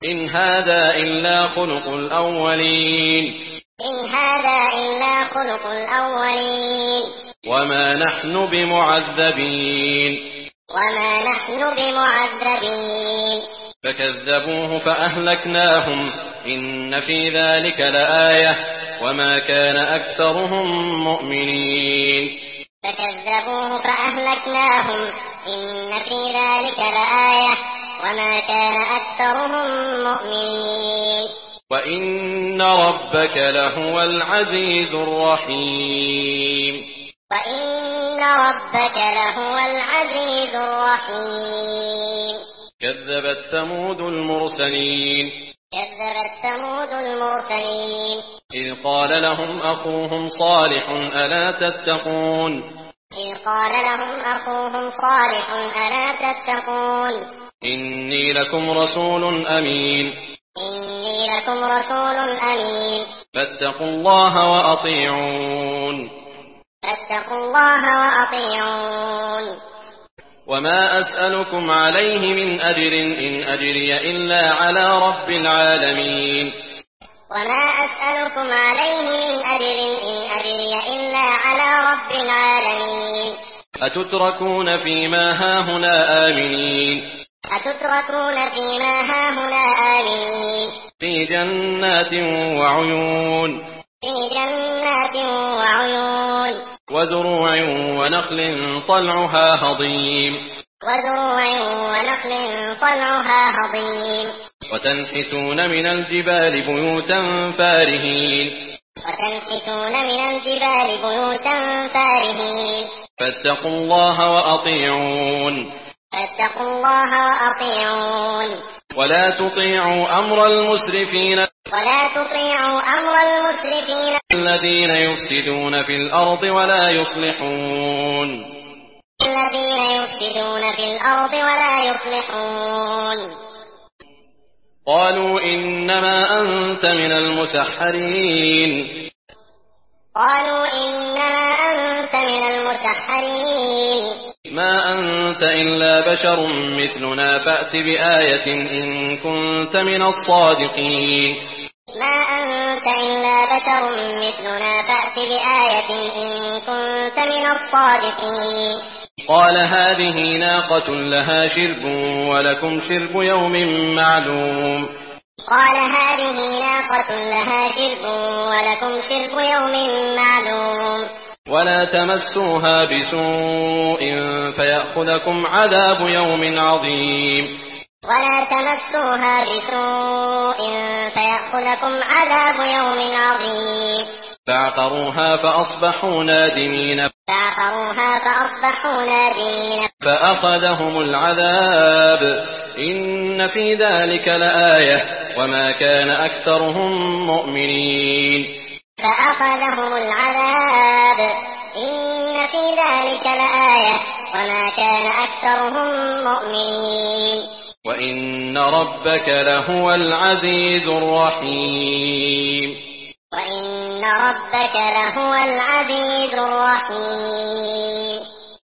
إن هذا إلا خلق الأولين إن هذا إلا خلق الأولين وما نحن بمعذبين وما نحن بمعذبين فكذبوه فأهلكناهم إن في ذلك لآية وما كان أكثرهم مؤمنين فكذبوه فأهلكناهم إن في ذلك لآية وما كان أكثرهم مؤمنين وإن ربك لهو العزيز الرحيم وإن ربك لهو العزيز الرحيم كذبت ثمود المرسلين كذبت ثمود المرسلين إذ قال لهم أخوهم صالح ألا تتقون إذ قال لهم أخوهم صالح ألا تتقون إني لكم رسول أمين إني لكم رسول أمين فاتقوا الله وأطيعون فاتقوا الله وأطيعون وما أسألكم عليه من أجر إن أجري إلا على رب العالمين وما أسألكم عليه من أجر إن أجري إلا على رب العالمين أتتركون فيما هاهنا آمنين أتتركون فيما هاهنا آمنين في جنات وعيون في جنات وعيون وزروع ونخل طلعها هضيم وزروع ونخل طلعها هضيم وتنحتون من الجبال بيوتا فارهين وتنحتون من الجبال بيوتا فارهين فاتقوا الله وأطيعون فاتقوا الله وأطيعون ولا تطيعوا أمر المسرفين ولا تطيعوا أمر المسرفين الذين يفسدون في الأرض ولا يصلحون الذين يفسدون في الأرض ولا يصلحون قالوا إنما أنت من المسحرين قالوا إنما أنت من المسحرين ما أنت إلا بشر مثلنا فأت بآية إن كنت من الصادقين ما أنت إلا بشر مثلنا فأت بآية إن كنت من الصادقين قال هذه ناقة لها شرب ولكم شرب يوم معلوم قال هذه ناقة لها شرب ولكم شرب يوم معلوم ولا تمسوها بسوء فيأخذكم عذاب يوم عظيم ولا تمسوها بسوء فيأخذكم عذاب يوم عظيم فعقروها فأصبحوا نادمين فأخذهم العذاب إن في ذلك لآية وما كان أكثرهم مؤمنين فأخذهم العذاب إن في ذلك لآية وما كان أكثرهم مؤمنين وإن ربك لهو العزيز الرحيم وإن ربك لهو العزيز الرحيم